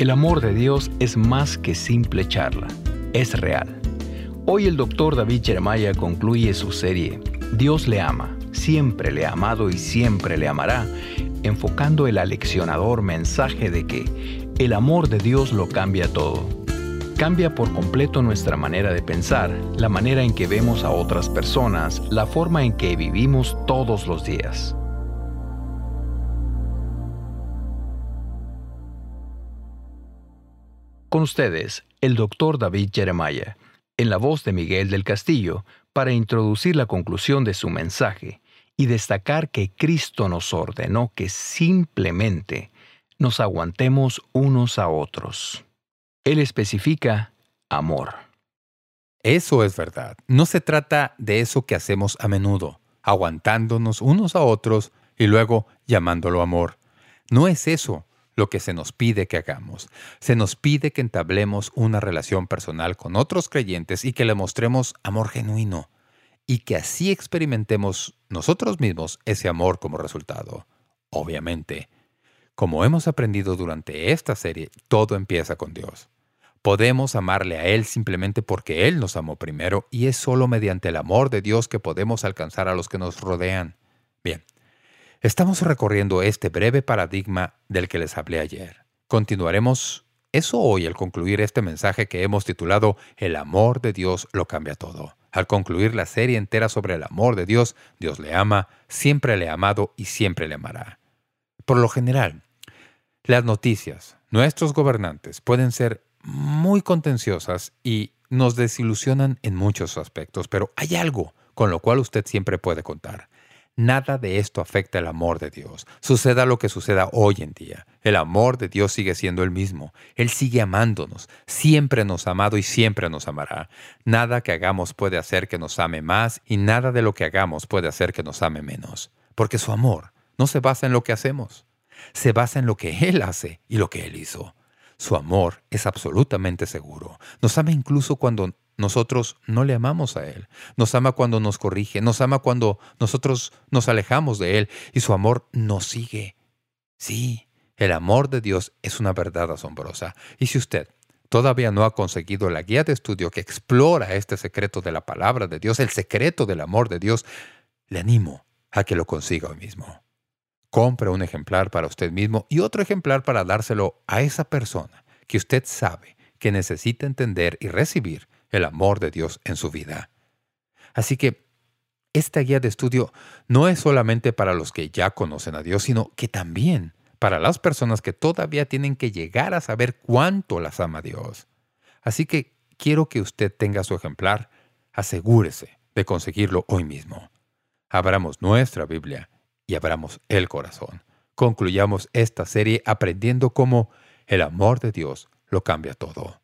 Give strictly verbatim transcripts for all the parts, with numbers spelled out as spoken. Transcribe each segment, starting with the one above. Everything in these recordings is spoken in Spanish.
El amor de Dios es más que simple charla, es real. Hoy el doctor David Jeremiah concluye su serie Dios le ama, siempre le ha amado y siempre le amará, enfocando el aleccionador mensaje de que el amor de Dios lo cambia todo. Cambia por completo nuestra manera de pensar, la manera en que vemos a otras personas, la forma en que vivimos todos los días. Con ustedes, el doctor David Jeremiah, en la voz de Miguel del Castillo, para introducir la conclusión de su mensaje y destacar que Cristo nos ordenó que simplemente nos aguantemos unos a otros. Él especifica amor. Eso es verdad. No se trata de eso que hacemos a menudo, aguantándonos unos a otros y luego llamándolo amor. No es eso lo que se nos pide que hagamos. Se nos pide que entablemos una relación personal con otros creyentes y que le mostremos amor genuino, y que así experimentemos nosotros mismos ese amor como resultado. Obviamente, como hemos aprendido durante esta serie, todo empieza con Dios. Podemos amarle a Él simplemente porque Él nos amó primero, y es solo mediante el amor de Dios que podemos alcanzar a los que nos rodean. Bien, estamos recorriendo este breve paradigma del que les hablé ayer. Continuaremos eso hoy al concluir este mensaje que hemos titulado El amor de Dios lo cambia todo. Al concluir la serie entera sobre el amor de Dios, Dios le ama, siempre le ha amado y siempre le amará. Por lo general, las noticias, nuestros gobernantes, pueden ser muy contenciosas y nos desilusionan en muchos aspectos, pero hay algo con lo cual usted siempre puede contar. Nada de esto afecta el amor de Dios. Suceda lo que suceda hoy en día, el amor de Dios sigue siendo el mismo. Él sigue amándonos, siempre nos ha amado y siempre nos amará. Nada que hagamos puede hacer que nos ame más y nada de lo que hagamos puede hacer que nos ame menos. Porque su amor no se basa en lo que hacemos, se basa en lo que Él hace y lo que Él hizo. Su amor es absolutamente seguro. Nos ama incluso cuando nosotros no le amamos a Él. Nos ama cuando nos corrige. Nos ama cuando nosotros nos alejamos de Él. Y su amor nos sigue. Sí, el amor de Dios es una verdad asombrosa. Y si usted todavía no ha conseguido la guía de estudio que explora este secreto de la palabra de Dios, el secreto del amor de Dios, le animo a que lo consiga hoy mismo. Compre un ejemplar para usted mismo y otro ejemplar para dárselo a esa persona que usted sabe que necesita entender y recibir el amor de Dios en su vida. Así que esta guía de estudio no es solamente para los que ya conocen a Dios, sino que también para las personas que todavía tienen que llegar a saber cuánto las ama Dios. Así que quiero que usted tenga su ejemplar. Asegúrese de conseguirlo hoy mismo. Abramos nuestra Biblia y abramos el corazón. Concluyamos esta serie aprendiendo cómo el amor de Dios lo cambia todo.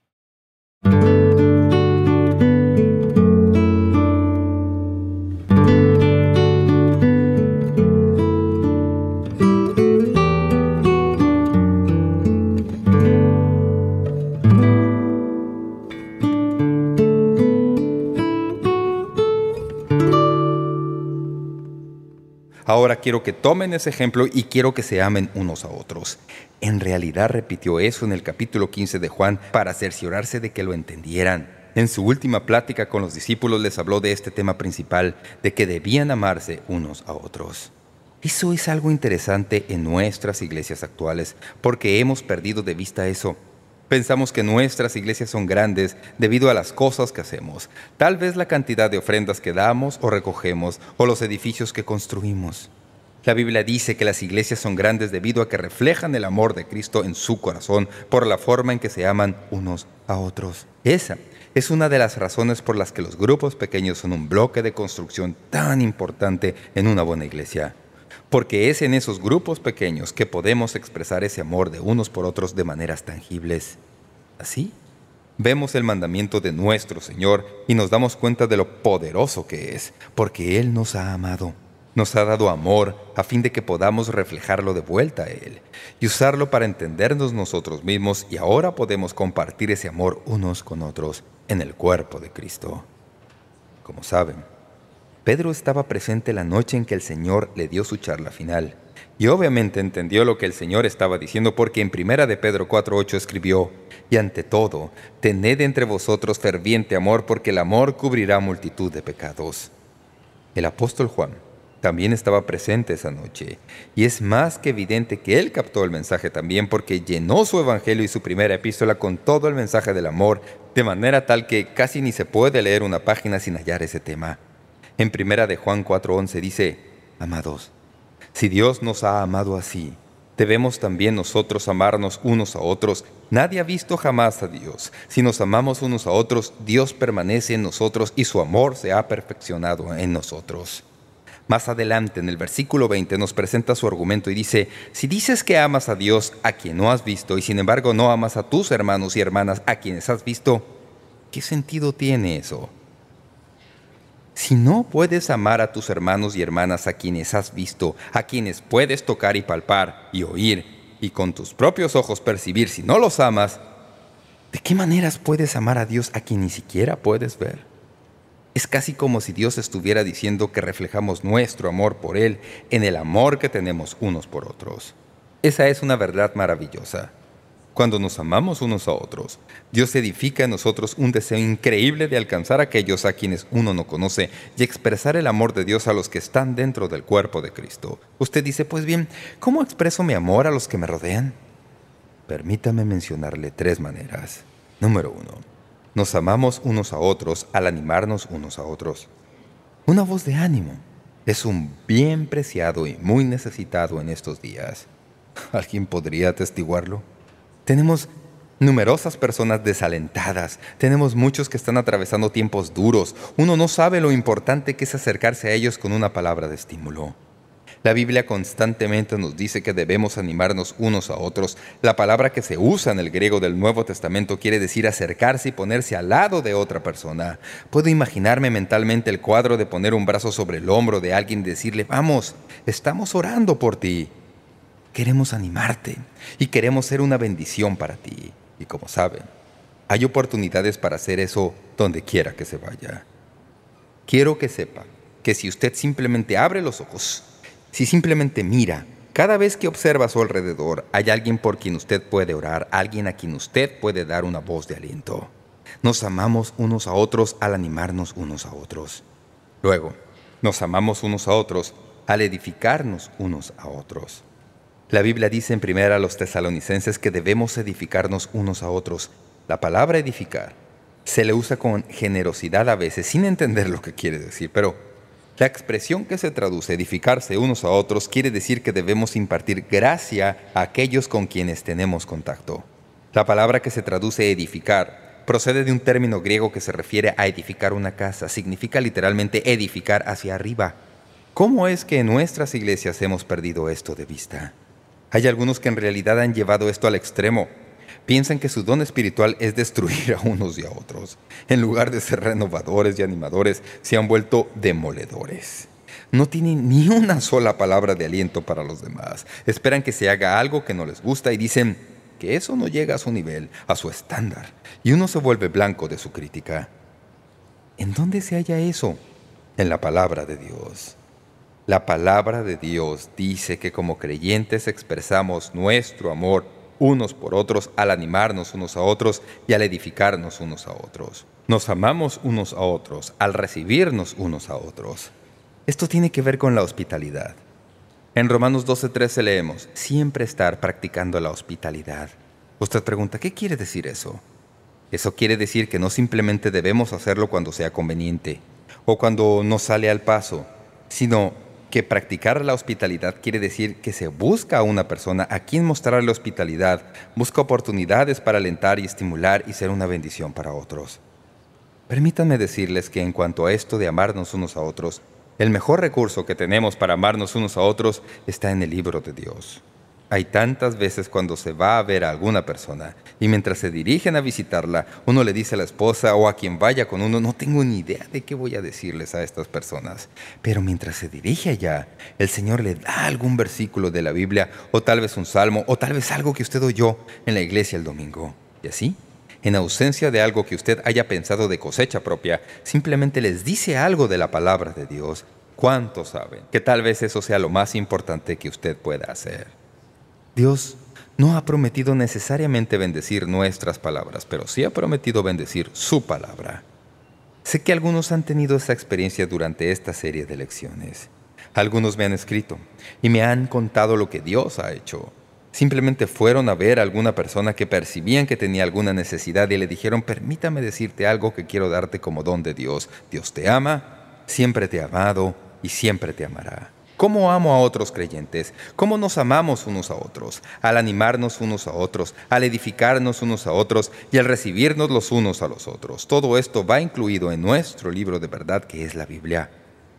Ahora quiero que tomen ese ejemplo y quiero que se amen unos a otros. En realidad repitió eso en el capítulo quince de Juan para cerciorarse de que lo entendieran. En su última plática con los discípulos les habló de este tema principal, de que debían amarse unos a otros. Eso es algo interesante en nuestras iglesias actuales, porque hemos perdido de vista eso. Pensamos que nuestras iglesias son grandes debido a las cosas que hacemos, tal vez la cantidad de ofrendas que damos o recogemos, o los edificios que construimos. La Biblia dice que las iglesias son grandes debido a que reflejan el amor de Cristo en su corazón por la forma en que se aman unos a otros. Esa es una de las razones por las que los grupos pequeños son un bloque de construcción tan importante en una buena iglesia. Porque es en esos grupos pequeños que podemos expresar ese amor de unos por otros de maneras tangibles. Así, vemos el mandamiento de nuestro Señor y nos damos cuenta de lo poderoso que es, porque Él nos ha amado. Nos ha dado amor a fin de que podamos reflejarlo de vuelta a Él y usarlo para entendernos nosotros mismos, y ahora podemos compartir ese amor unos con otros en el cuerpo de Cristo. Como saben, Pedro estaba presente la noche en que el Señor le dio su charla final, Y obviamente entendió lo que el Señor estaba diciendo, porque en Primera de Pedro cuatro ocho escribió: «Y ante todo, tened entre vosotros ferviente amor, porque el amor cubrirá multitud de pecados». El apóstol Juan también estaba presente esa noche, y es más que evidente que él captó el mensaje también, porque llenó su evangelio y su primera epístola con todo el mensaje del amor, de manera tal que casi ni se puede leer una página sin hallar ese tema. En Primera de Juan cuatro once dice: «Amados, si Dios nos ha amado así, debemos también nosotros amarnos unos a otros. Nadie ha visto jamás a Dios. Si nos amamos unos a otros, Dios permanece en nosotros y su amor se ha perfeccionado en nosotros». Más adelante, en el versículo veinte, nos presenta su argumento y dice: «Si dices que amas a Dios a quien no has visto, y sin embargo no amas a tus hermanos y hermanas a quienes has visto, ¿qué sentido tiene eso? Si no puedes amar a tus hermanos y hermanas a quienes has visto, a quienes puedes tocar y palpar y oír, y con tus propios ojos percibir si no los amas, ¿de qué maneras puedes amar a Dios a quien ni siquiera puedes ver?». Es casi como si Dios estuviera diciendo que reflejamos nuestro amor por Él en el amor que tenemos unos por otros. Esa es una verdad maravillosa. Cuando nos amamos unos a otros, Dios edifica en nosotros un deseo increíble de alcanzar a aquellos a quienes uno no conoce y expresar el amor de Dios a los que están dentro del cuerpo de Cristo. Usted dice: «Pues bien, ¿cómo expreso mi amor a los que me rodean?». Permítame mencionarle tres maneras. Número uno. Nos amamos unos a otros al animarnos unos a otros. Una voz de ánimo es un bien preciado y muy necesitado en estos días. ¿Alguien podría atestiguarlo? Tenemos numerosas personas desalentadas. Tenemos muchos que están atravesando tiempos duros. Uno no sabe lo importante que es acercarse a ellos con una palabra de estímulo. La Biblia constantemente nos dice que debemos animarnos unos a otros. La palabra que se usa en el griego del Nuevo Testamento quiere decir acercarse y ponerse al lado de otra persona. Puedo imaginarme mentalmente el cuadro de poner un brazo sobre el hombro de alguien y decirle: «Vamos, estamos orando por ti. Queremos animarte y queremos ser una bendición para ti». Y como saben, hay oportunidades para hacer eso donde quiera que se vaya. Quiero que sepa que si usted simplemente abre los ojos, si simplemente mira, cada vez que observa a su alrededor, hay alguien por quien usted puede orar, alguien a quien usted puede dar una voz de aliento. Nos amamos unos a otros al animarnos unos a otros. Luego, nos amamos unos a otros al edificarnos unos a otros. La Biblia dice en primera a los tesalonicenses que debemos edificarnos unos a otros. La palabra edificar se le usa con generosidad a veces, sin entender lo que quiere decir, pero la expresión que se traduce edificarse unos a otros quiere decir que debemos impartir gracia a aquellos con quienes tenemos contacto. La palabra que se traduce edificar procede de un término griego que se refiere a edificar una casa. Significa literalmente edificar hacia arriba. ¿Cómo es que en nuestras iglesias hemos perdido esto de vista? Hay algunos que en realidad han llevado esto al extremo. Piensan que su don espiritual es destruir a unos y a otros. En lugar de ser renovadores y animadores, se han vuelto demoledores. No tienen ni una sola palabra de aliento para los demás. Esperan que se haga algo que no les gusta y dicen que eso no llega a su nivel, a su estándar. Y uno se vuelve blanco de su crítica. ¿En dónde se halla eso? En la palabra de Dios. La palabra de Dios dice que como creyentes expresamos nuestro amor unos por otros al animarnos unos a otros y al edificarnos unos a otros. Nos amamos unos a otros al recibirnos unos a otros. Esto tiene que ver con la hospitalidad. En Romanos doce trece leemos: «Siempre estar practicando la hospitalidad». Usted pregunta: ¿qué quiere decir eso? Eso quiere decir que no simplemente debemos hacerlo cuando sea conveniente o cuando nos sale al paso, sino que practicar la hospitalidad quiere decir que se busca a una persona a quien mostrarle hospitalidad, busca oportunidades para alentar y estimular y ser una bendición para otros. Permítanme decirles que en cuanto a esto de amarnos unos a otros, el mejor recurso que tenemos para amarnos unos a otros está en el libro de Dios. Hay tantas veces cuando se va a ver a alguna persona y mientras se dirigen a visitarla, uno le dice a la esposa o a quien vaya con uno: «No tengo ni idea de qué voy a decirles a estas personas». Pero mientras se dirige allá, el Señor le da algún versículo de la Biblia o tal vez un salmo o tal vez algo que usted oyó en la iglesia el domingo. Y así, en ausencia de algo que usted haya pensado de cosecha propia, simplemente les dice algo de la palabra de Dios. ¿Cuántos saben que tal vez eso sea lo más importante que usted pueda hacer? Dios no ha prometido necesariamente bendecir nuestras palabras, pero sí ha prometido bendecir su palabra. Sé que algunos han tenido esa experiencia durante esta serie de lecciones. Algunos me han escrito y me han contado lo que Dios ha hecho. Simplemente fueron a ver a alguna persona que percibían que tenía alguna necesidad y le dijeron: permítame decirte algo que quiero darte como don de Dios. Dios te ama, siempre te ha amado y siempre te amará. ¿Cómo amo a otros creyentes? ¿Cómo nos amamos unos a otros? Al animarnos unos a otros, al edificarnos unos a otros y al recibirnos los unos a los otros. Todo esto va incluido en nuestro libro de verdad, que es la Biblia.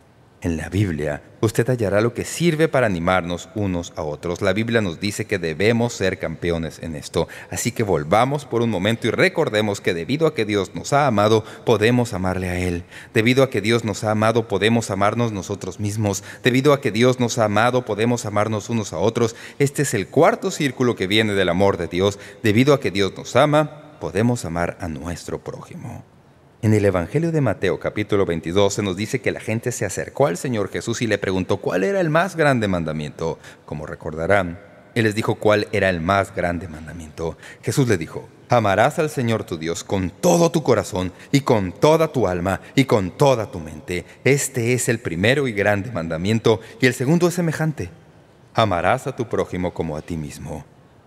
En la Biblia, usted hallará lo que sirve para animarnos unos a otros. La Biblia nos dice que debemos ser campeones en esto. Así que volvamos por un momento y recordemos que debido a que Dios nos ha amado, podemos amarle a Él. Debido a que Dios nos ha amado, podemos amarnos nosotros mismos. Debido a que Dios nos ha amado, podemos amarnos unos a otros. Este es el cuarto círculo que viene del amor de Dios. Debido a que Dios nos ama, podemos amar a nuestro prójimo. En el Evangelio de Mateo, capítulo veintidós, se nos dice que la gente se acercó al Señor Jesús y le preguntó cuál era el más grande mandamiento. Como recordarán, Él les dijo cuál era el más grande mandamiento. Jesús le dijo: amarás al Señor tu Dios con todo tu corazón y con toda tu alma y con toda tu mente. Este es el primero y grande mandamiento, y el segundo es semejante: amarás a tu prójimo como a ti mismo.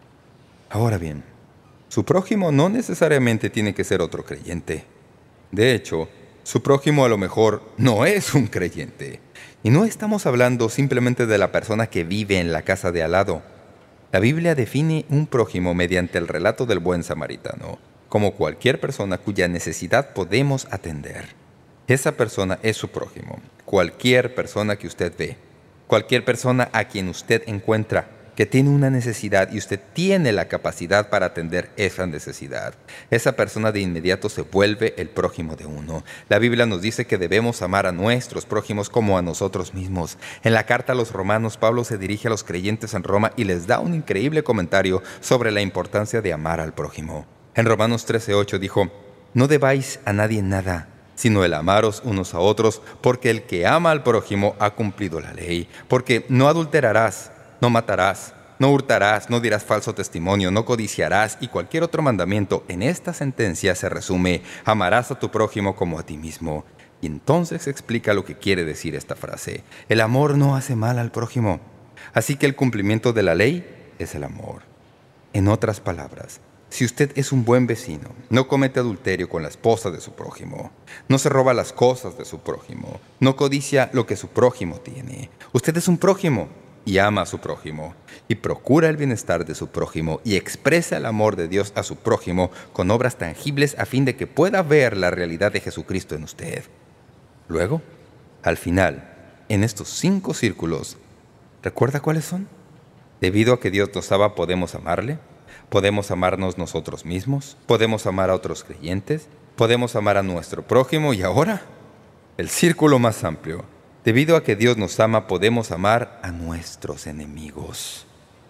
Ahora bien, su prójimo no necesariamente tiene que ser otro creyente. De hecho, su prójimo a lo mejor no es un creyente. Y no estamos hablando simplemente de la persona que vive en la casa de al lado. La Biblia define un prójimo mediante el relato del buen samaritano, como cualquier persona cuya necesidad podemos atender. Esa persona es su prójimo. Cualquier persona que usted ve, cualquier persona a quien usted encuentra que tiene una necesidad y usted tiene la capacidad para atender esa necesidad. Esa persona de inmediato se vuelve el prójimo de uno. La Biblia nos dice que debemos amar a nuestros prójimos como a nosotros mismos. En la carta a los Romanos, Pablo se dirige a los creyentes en Roma y les da un increíble comentario sobre la importancia de amar al prójimo. En Romanos trece ocho dijo: no debáis a nadie nada, sino el amaros unos a otros, porque el que ama al prójimo ha cumplido la ley. Porque no adulterarás, no matarás, no hurtarás, no dirás falso testimonio, no codiciarás, y cualquier otro mandamiento. En esta sentencia se resume: amarás a tu prójimo como a ti mismo. Y entonces se explica lo que quiere decir esta frase. El amor no hace mal al prójimo. Así que el cumplimiento de la ley es el amor. En otras palabras, si usted es un buen vecino, no comete adulterio con la esposa de su prójimo, no se roba las cosas de su prójimo, no codicia lo que su prójimo tiene. Usted es un prójimo y ama a su prójimo, y procura el bienestar de su prójimo, y expresa el amor de Dios a su prójimo con obras tangibles a fin de que pueda ver la realidad de Jesucristo en usted. Luego, al final, en estos cinco círculos, ¿recuerda cuáles son? Debido a que Dios nos ama, podemos amarle, podemos amarnos nosotros mismos, podemos amar a otros creyentes, podemos amar a nuestro prójimo, y ahora, el círculo más amplio. Debido a que Dios nos ama, podemos amar a nuestros enemigos.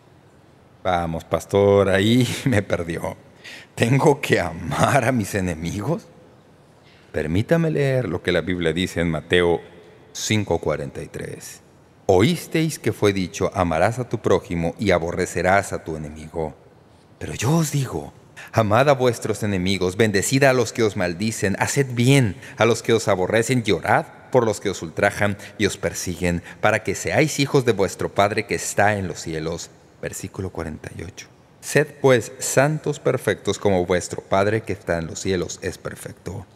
Vamos, pastor, ahí me perdió. ¿Tengo que amar a mis enemigos? Permítame leer lo que la Biblia dice en Mateo cinco cuarenta y tres. Oísteis que fue dicho: amarás a tu prójimo y aborrecerás a tu enemigo. Pero yo os digo: amad a vuestros enemigos, bendecid a los que os maldicen, haced bien a los que os aborrecen, y orad por los que os ultrajan y os persiguen, para que seáis hijos de vuestro Padre que está en los cielos. Versículo cuarenta y ocho. Sed pues santos perfectos como vuestro Padre que está en los cielos es perfecto.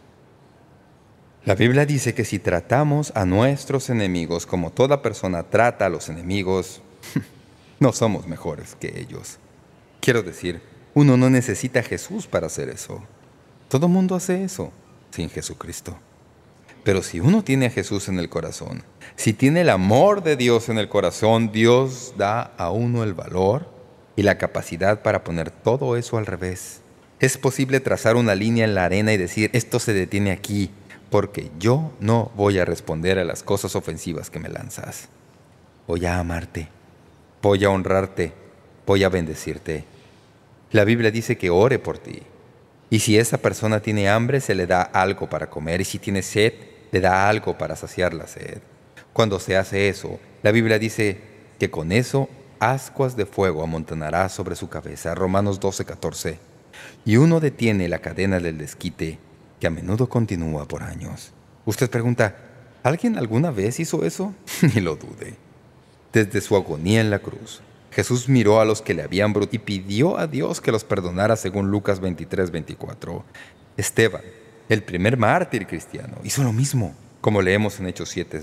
La Biblia dice que si tratamos a nuestros enemigos como toda persona trata a los enemigos, no somos mejores que ellos. Quiero decir, uno no necesita a Jesús para hacer eso. Todo mundo hace eso sin Jesucristo. Pero si uno tiene a Jesús en el corazón, si tiene el amor de Dios en el corazón, Dios da a uno el valor y la capacidad para poner todo eso al revés. Es posible trazar una línea en la arena y decir: esto se detiene aquí, porque yo no voy a responder a las cosas ofensivas que me lanzas. Voy a amarte, voy a honrarte, voy a bendecirte. La Biblia dice que ore por ti. Y si esa persona tiene hambre, se le da algo para comer. Y si tiene sed, le da algo para saciar la sed. Cuando se hace eso, la Biblia dice que con eso ascuas de fuego amontonará sobre su cabeza. Romanos doce, catorce. Y uno detiene la cadena del desquite, que a menudo continúa por años. Usted pregunta, ¿alguien alguna vez hizo eso? Ni lo dude. Desde su agonía en la cruz, Jesús miró a los que le habían brutado y pidió a Dios que los perdonara según Lucas veintitrés, veinticuatro. Esteban, el primer mártir cristiano, hizo lo mismo, como leemos en Hechos siete,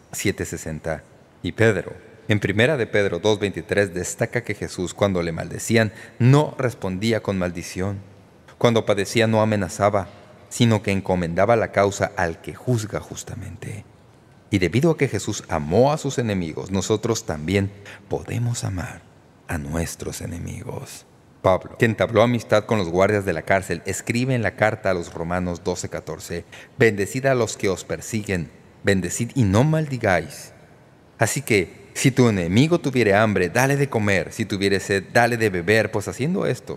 sesenta. Y Pedro, en primera de Pedro dos, veintitrés, destaca que Jesús, cuando le maldecían, no respondía con maldición. Cuando padecía, no amenazaba, sino que encomendaba la causa al que juzga justamente. Y debido a que Jesús amó a sus enemigos, nosotros también podemos amar a nuestros enemigos. Pablo, que entabló amistad con los guardias de la cárcel, escribe en la carta a los Romanos doce, catorce, «Bendecid a los que os persiguen, bendecid y no maldigáis. Así que, si tu enemigo tuviere hambre, dale de comer, si tuviere sed, dale de beber, pues haciendo esto,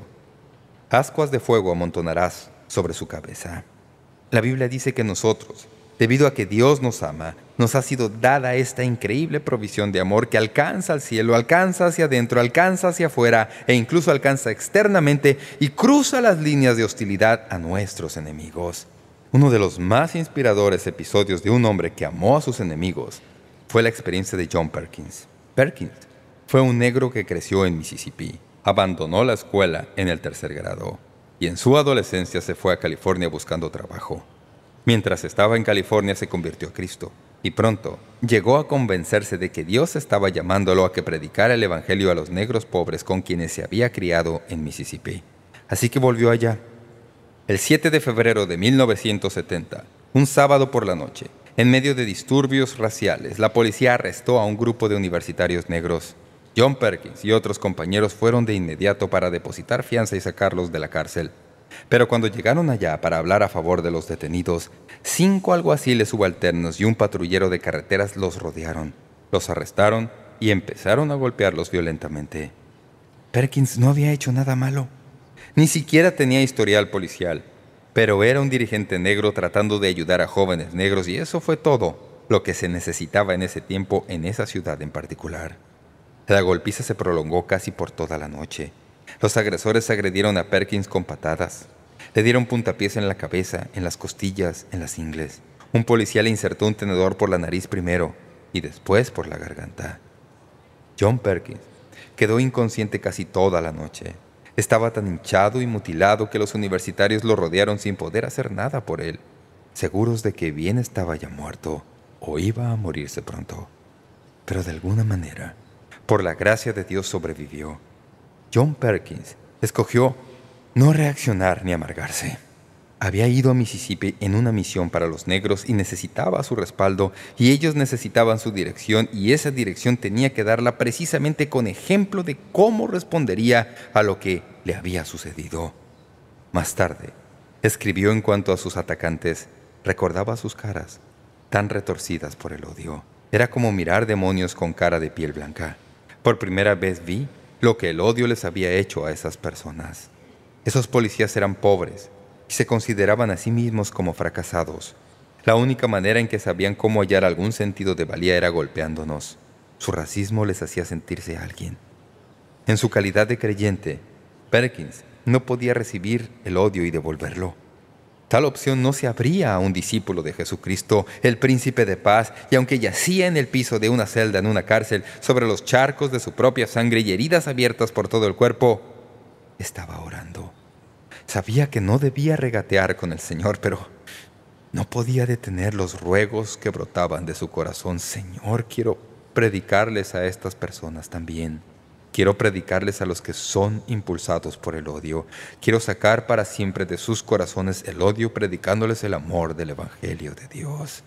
ascuas de fuego amontonarás sobre su cabeza». La Biblia dice que nosotros, debido a que Dios nos ama, nos ha sido dada esta increíble provisión de amor que alcanza al cielo, alcanza hacia adentro, alcanza hacia afuera e incluso alcanza externamente y cruza las líneas de hostilidad a nuestros enemigos. Uno de los más inspiradores episodios de un hombre que amó a sus enemigos fue la experiencia de John Perkins. Perkins fue un negro que creció en Mississippi, abandonó la escuela en el tercer grado y en su adolescencia se fue a California buscando trabajo. Mientras estaba en California se convirtió a Cristo y pronto llegó a convencerse de que Dios estaba llamándolo a que predicara el evangelio a los negros pobres con quienes se había criado en Mississippi. Así que volvió allá. El siete de febrero de mil novecientos setenta, un sábado por la noche, en medio de disturbios raciales, la policía arrestó a un grupo de universitarios negros. John Perkins y otros compañeros fueron de inmediato para depositar fianza y sacarlos de la cárcel. Pero cuando llegaron allá para hablar a favor de los detenidos, cinco alguaciles subalternos y un patrullero de carreteras los rodearon, los arrestaron y empezaron a golpearlos violentamente. Perkins no había hecho nada malo. Ni siquiera tenía historial policial, pero era un dirigente negro tratando de ayudar a jóvenes negros y eso fue todo lo que se necesitaba en ese tiempo en esa ciudad en particular. La golpiza se prolongó casi por toda la noche. Los agresores agredieron a Perkins con patadas. Le dieron puntapiés en la cabeza, en las costillas, en las ingles. Un policía le insertó un tenedor por la nariz primero y después por la garganta. John Perkins quedó inconsciente casi toda la noche. Estaba tan hinchado y mutilado que los universitarios lo rodearon sin poder hacer nada por él, seguros de que bien estaba ya muerto o iba a morirse pronto. Pero de alguna manera, por la gracia de Dios, sobrevivió. John Perkins escogió no reaccionar ni amargarse. Había ido a Mississippi en una misión para los negros y necesitaba su respaldo, y ellos necesitaban su dirección, y esa dirección tenía que darla precisamente con ejemplo de cómo respondería a lo que le había sucedido. Más tarde, escribió en cuanto a sus atacantes, recordaba sus caras, tan retorcidas por el odio. Era como mirar demonios con cara de piel blanca. Por primera vez vi lo que el odio les había hecho a esas personas. Esos policías eran pobres y se consideraban a sí mismos como fracasados. La única manera en que sabían cómo hallar algún sentido de valía era golpeándonos. Su racismo les hacía sentirse alguien. En su calidad de creyente, Perkins no podía recibir el odio y devolverlo. Tal opción no se abría a un discípulo de Jesucristo, el príncipe de paz, y aunque yacía en el piso de una celda en una cárcel, sobre los charcos de su propia sangre y heridas abiertas por todo el cuerpo, estaba orando. Sabía que no debía regatear con el Señor, pero no podía detener los ruegos que brotaban de su corazón. Señor, quiero predicarles a estas personas también. Quiero predicarles a los que son impulsados por el odio. Quiero sacar para siempre de sus corazones el odio, predicándoles el amor del Evangelio de Dios.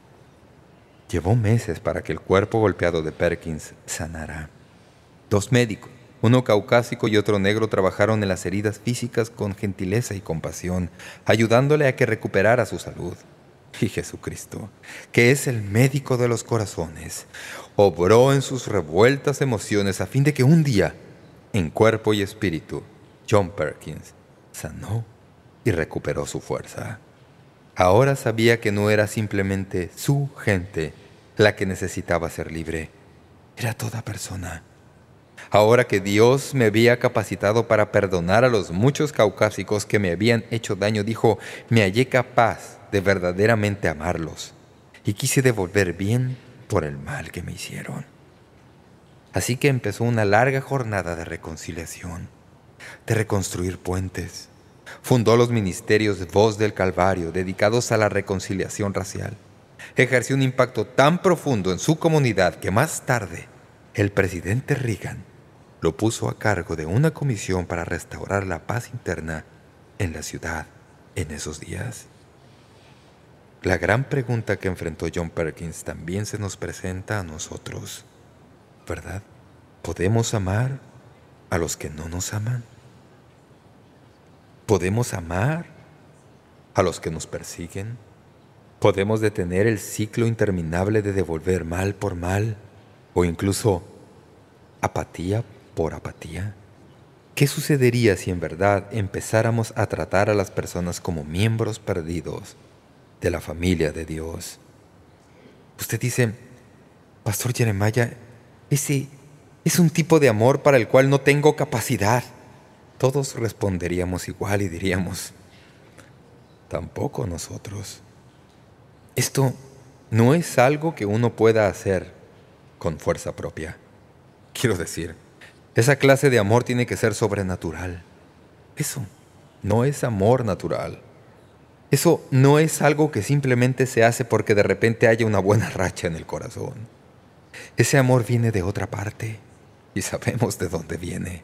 Llevó meses para que el cuerpo golpeado de Perkins sanara. Dos médicos, uno caucásico y otro negro, trabajaron en las heridas físicas con gentileza y compasión, ayudándole a que recuperara su salud. Y Jesucristo, que es el médico de los corazones, obró en sus revueltas emociones a fin de que un día, en cuerpo y espíritu, John Perkins sanó y recuperó su fuerza. Ahora sabía que no era simplemente su gente la que necesitaba ser libre. Era toda persona. Ahora que Dios me había capacitado para perdonar a los muchos caucásicos que me habían hecho daño, dijo, me hallé capaz de verdaderamente amarlos y quise devolver bien por el mal que me hicieron. Así que empezó una larga jornada de reconciliación, de reconstruir puentes. Fundó los ministerios Voz del Calvario, dedicados a la reconciliación racial. Ejerció un impacto tan profundo en su comunidad que más tarde el presidente Reagan lo puso a cargo de una comisión para restaurar la paz interna en la ciudad en esos días. La gran pregunta que enfrentó John Perkins también se nos presenta a nosotros, ¿verdad? ¿Podemos amar a los que no nos aman? ¿Podemos amar a los que nos persiguen? ¿Podemos detener el ciclo interminable de devolver mal por mal o incluso apatía por apatía? ¿Qué sucedería si en verdad empezáramos a tratar a las personas como miembros perdidos de la familia de Dios? Usted dice, Pastor Jeremiah, ese es un tipo de amor para el cual no tengo capacidad. Todos responderíamos igual y diríamos, tampoco nosotros. Esto no es algo que uno pueda hacer con fuerza propia. Quiero decir, esa clase de amor tiene que ser sobrenatural. Eso no es amor natural. Eso no es algo que simplemente se hace porque de repente haya una buena racha en el corazón. Ese amor viene de otra parte y sabemos de dónde viene,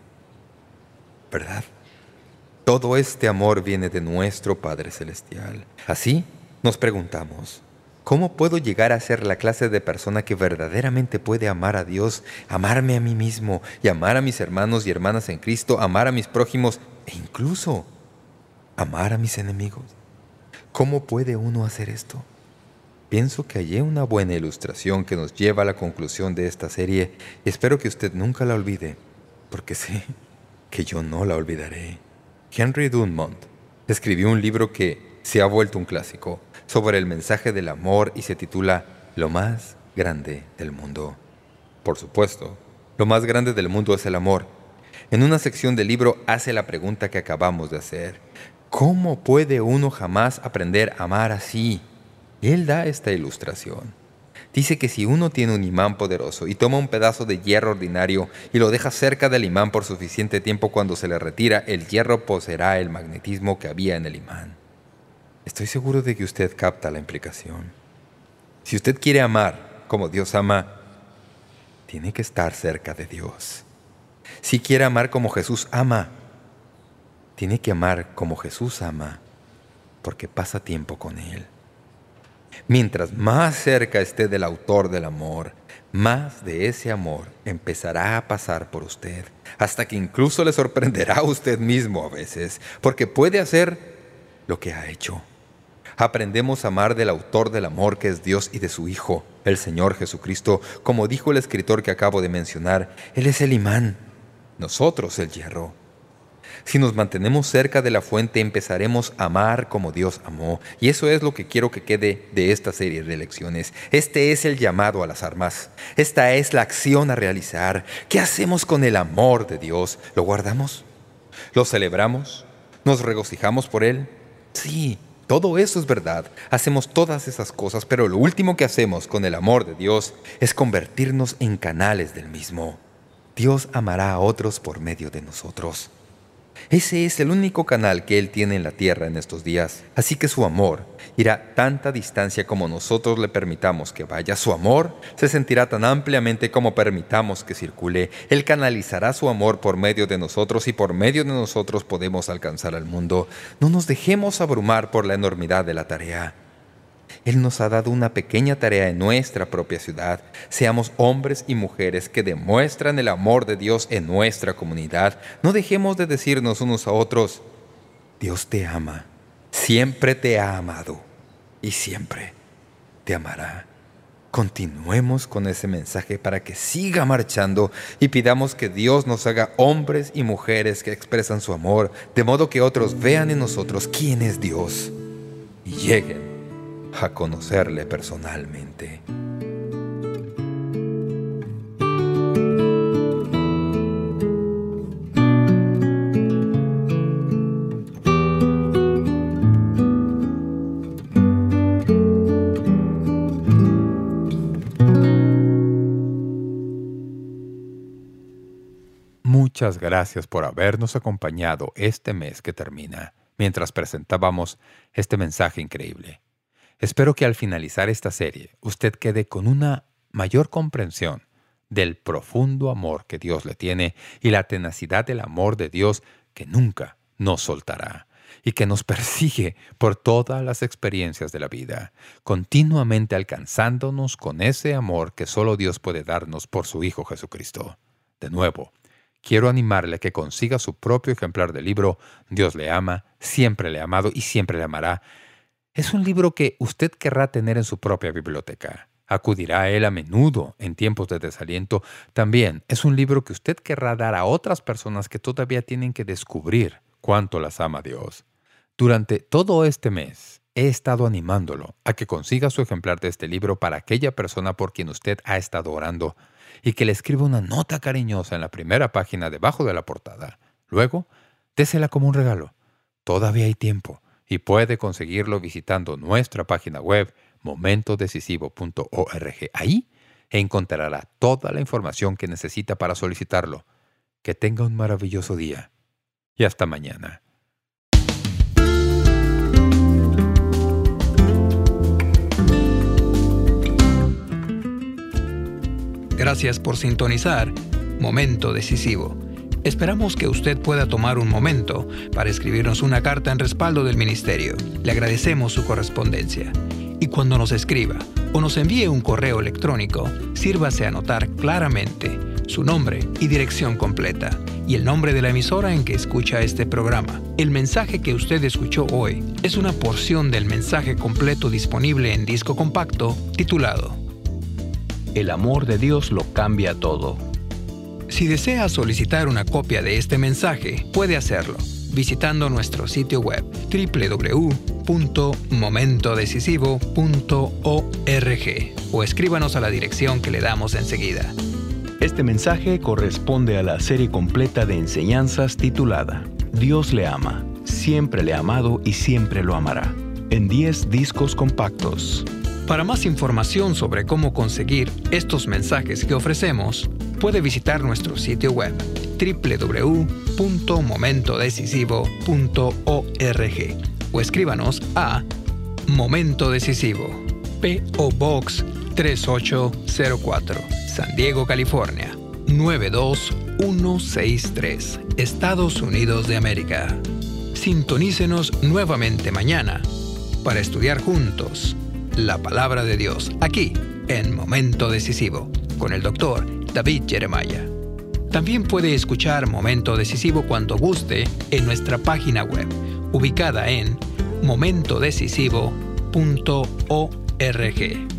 ¿verdad? Todo este amor viene de nuestro Padre Celestial. Así nos preguntamos, ¿cómo puedo llegar a ser la clase de persona que verdaderamente puede amar a Dios, amarme a mí mismo y amar a mis hermanos y hermanas en Cristo, amar a mis prójimos e incluso amar a mis enemigos? ¿Cómo puede uno hacer esto? Pienso que hallé una buena ilustración que nos lleva a la conclusión de esta serie y espero que usted nunca la olvide, porque sé que yo no la olvidaré. Henry Dunmont escribió un libro que se ha vuelto un clásico sobre el mensaje del amor y se titula Lo más grande del mundo. Por supuesto, lo más grande del mundo es el amor. En una sección del libro hace la pregunta que acabamos de hacer. ¿Cómo puede uno jamás aprender a amar así? Él da esta ilustración. Dice que si uno tiene un imán poderoso y toma un pedazo de hierro ordinario y lo deja cerca del imán por suficiente tiempo, cuando se le retira, el hierro poseerá el magnetismo que había en el imán. Estoy seguro de que usted capta la implicación. Si usted quiere amar como Dios ama, tiene que estar cerca de Dios. Si quiere amar como Jesús ama, tiene que amar como Jesús ama, porque pasa tiempo con Él. Mientras más cerca esté del autor del amor, más de ese amor empezará a pasar por usted, hasta que incluso le sorprenderá a usted mismo a veces, porque puede hacer lo que ha hecho. Aprendemos a amar del autor del amor, que es Dios, y de su Hijo, el Señor Jesucristo. Como dijo el escritor que acabo de mencionar, Él es el imán, nosotros el hierro. Si nos mantenemos cerca de la fuente, empezaremos a amar como Dios amó. Y eso es lo que quiero que quede de esta serie de lecciones. Este es el llamado a las armas. Esta es la acción a realizar. ¿Qué hacemos con el amor de Dios? ¿Lo guardamos? ¿Lo celebramos? ¿Nos regocijamos por Él? Sí, todo eso es verdad. Hacemos todas esas cosas, pero lo último que hacemos con el amor de Dios es convertirnos en canales del mismo. Dios amará a otros por medio de nosotros. Ese es el único canal que Él tiene en la tierra en estos días. Así que su amor irá tanta distancia como nosotros le permitamos que vaya. Su amor se sentirá tan ampliamente como permitamos que circule. Él canalizará su amor por medio de nosotros y por medio de nosotros podemos alcanzar al mundo. No nos dejemos abrumar por la enormidad de la tarea. Él nos ha dado una pequeña tarea en nuestra propia ciudad. Seamos hombres y mujeres que demuestran el amor de Dios en nuestra comunidad. No dejemos de decirnos unos a otros, Dios te ama, siempre te ha amado y siempre te amará. Continuemos con ese mensaje para que siga marchando y pidamos que Dios nos haga hombres y mujeres que expresan su amor, de modo que otros vean en nosotros quién es Dios y lleguen a conocerle personalmente. muchas gracias por habernos acompañado este mes que termina, mientras presentábamos este mensaje increíble. Espero que al finalizar esta serie, usted quede con una mayor comprensión del profundo amor que Dios le tiene y la tenacidad del amor de Dios que nunca nos soltará y que nos persigue por todas las experiencias de la vida, continuamente alcanzándonos con ese amor que solo Dios puede darnos por su Hijo Jesucristo. De nuevo, quiero animarle a que consiga su propio ejemplar del libro Dios le ama, siempre le ha amado y siempre le amará. Es un libro que usted querrá tener en su propia biblioteca. Acudirá a él a menudo en tiempos de desaliento. También es un libro que usted querrá dar a otras personas que todavía tienen que descubrir cuánto las ama Dios. Durante todo este mes he estado animándolo a que consiga su ejemplar de este libro para aquella persona por quien usted ha estado orando y que le escriba una nota cariñosa en la primera página debajo de la portada. Luego, désela como un regalo. Todavía hay tiempo y puede conseguirlo visitando nuestra página web momento decisivo punto org. Ahí encontrará toda la información que necesita para solicitarlo. Que tenga un maravilloso día y hasta mañana. Gracias por sintonizar Momento Decisivo. Esperamos que usted pueda tomar un momento para escribirnos una carta en respaldo del ministerio. Le agradecemos su correspondencia. Y cuando nos escriba o nos envíe un correo electrónico, sírvase a anotar claramente su nombre y dirección completa y el nombre de la emisora en que escucha este programa. El mensaje que usted escuchó hoy es una porción del mensaje completo disponible en disco compacto titulado El amor de Dios lo cambia todo. Si desea solicitar una copia de este mensaje, puede hacerlo visitando nuestro sitio web doble u doble u doble u punto momento decisivo punto org o escríbanos a la dirección que le damos enseguida. Este mensaje corresponde a la serie completa de enseñanzas titulada Dios le ama, siempre le ha amado y siempre lo amará, en diez discos compactos. Para más información sobre cómo conseguir estos mensajes que ofrecemos, puede visitar nuestro sitio web doble u doble u doble u punto momento decisivo punto org o escríbanos a Momento Decisivo, P O Box tres ocho cero cuatro, San Diego, California, nueve dos uno seis tres, Estados Unidos de América. Sintonícenos nuevamente mañana para estudiar juntos la Palabra de Dios, aquí en Momento Decisivo, con el doctor David Jeremiah. También puede escuchar Momento Decisivo cuando guste en nuestra página web, ubicada en momento decisivo punto org.